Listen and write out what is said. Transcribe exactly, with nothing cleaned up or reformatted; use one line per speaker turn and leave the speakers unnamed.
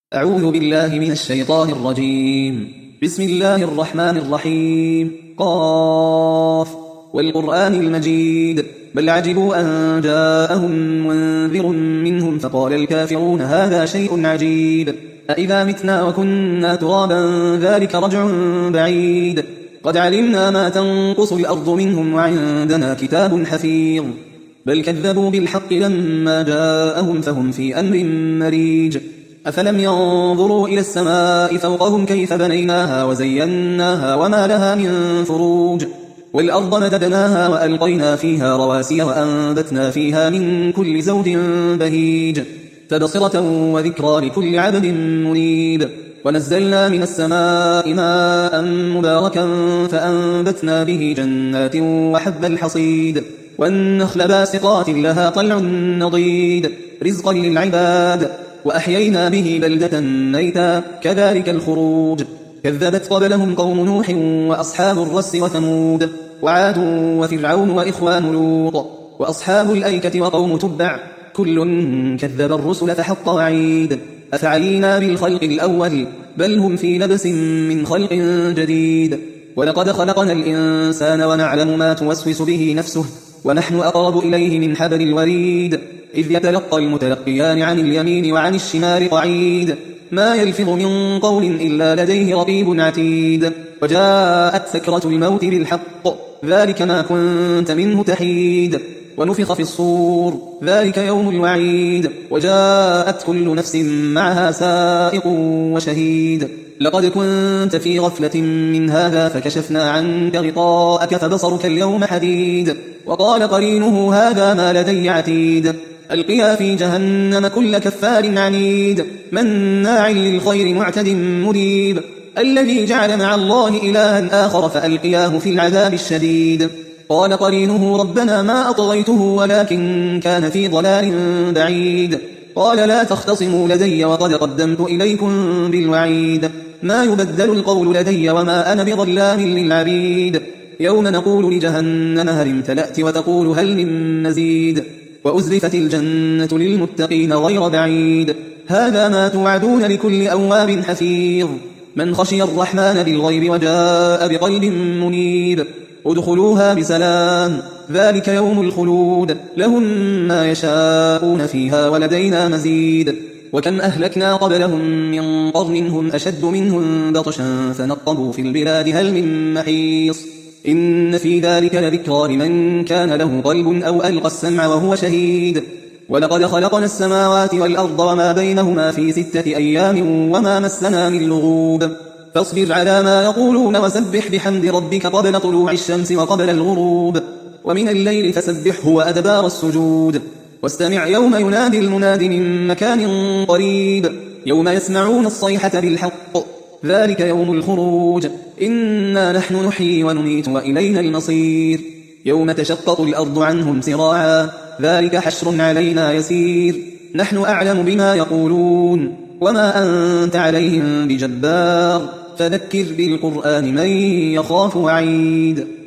أعوذ بالله من الشيطان الرجيم. بسم الله الرحمن الرحيم. قاف والقرآن المجيد بل عجبوا أن جاءهم منذر منهم فقال الكافرون هذا شيء عجيب أإذا متنا وكنا ترابا ذلك رجع بعيد قد علمنا ما تنقص الأرض منهم وعندنا كتاب حفيظ بل كذبوا بالحق لما جاءهم فهم في أمر مريج أفلم ينظروا إلى السماء فوقهم كيف بنيناها وزيناها وما لها من فروج والأرض مددناها وألقينا فيها رواسي وأنبتنا فيها من كل زوج بهيج تبصرة وذكرى لكل عبد منيب ونزلنا من السماء ماء مباركا فأنبتنا به جنات وحب الحصيد والنخل باسقات لها طلع نضيد رزقا للعباد وأحيينا به بلدة ميتا كذلك الخروج كذبت قبلهم قوم نوح وأصحاب الرس وثمود وعاد وفرعون وإخوان لوط وأصحاب الأيكة وقوم تبع كل كذب الرسل فحق وعيد أفعينا بالخلق الأول بل هم في لبس من خلق جديد ولقد خلقنا الإنسان ونعلم ما توسوس به نفسه ونحن أقرب إليه من حبل الوريد إذ يتلقى المتلقيان عن اليمين وعن الشمال قعيد ما يلفظ من قول إلا لديه رقيب عتيد وجاءت سكرة الموت بالحق ذلك ما كنت منه تحيد ونفخ في الصور ذلك يوم الوعيد وجاءت كل نفس معها سائق وشهيد لقد كنت في غفلة من هذا فكشفنا عنك غطاءك فبصرك اليوم حديد وقال قرينه هذا ما لدي عتيد ألقيا في جهنم كل كفار عنيد مناع للخير معتد مريب الذي جعل مع الله إلها آخر فألقياه في العذاب الشديد قال قرينه ربنا ما أطغيته ولكن كان في ضلال بعيد قال لا تختصموا لدي وقد قدمت إليكم بالوعيد ما يبدل القول لدي وما أنا بظلام للعبيد يوم نقول لجهنم هل امتلأت وتقول هل من مزيد وأزلفت الجنة للمتقين غير بعيد هذا ما توعدون لكل أواب حفيظ من خشي الرحمن بالغيب وجاء بقلب منيب ادخلوها بسلام ذلك يوم الخلود لهم ما يشاءون فيها ولدينا مزيد وكم أهلكنا قبلهم من قرن هم أشد منهم بطشا فنقبوا في البلاد هل من محيص إن في ذلك لذكرى لمن كان له قلب أو ألقى السمع وهو شهيد ولقد خلقنا السماوات والأرض وما بينهما في ستة أيام وما مسنا من لغوب فاصبر على ما يقولون وسبح بحمد ربك قبل طلوع الشمس وقبل الغروب ومن الليل فسبحه وأدبار السجود واستمع يوم ينادي المناد من مكان قريب يوم يسمعون الصيحة بالحق ذلك يوم الخروج إنا نحن نحيي ونميت وإلينا المصير يوم تشقق الأرض عنهم سراعا ذلك حشر علينا يسير نحن أعلم بما يقولون وما أنت عليهم بجبار فذكر بالقرآن من يخاف وعيد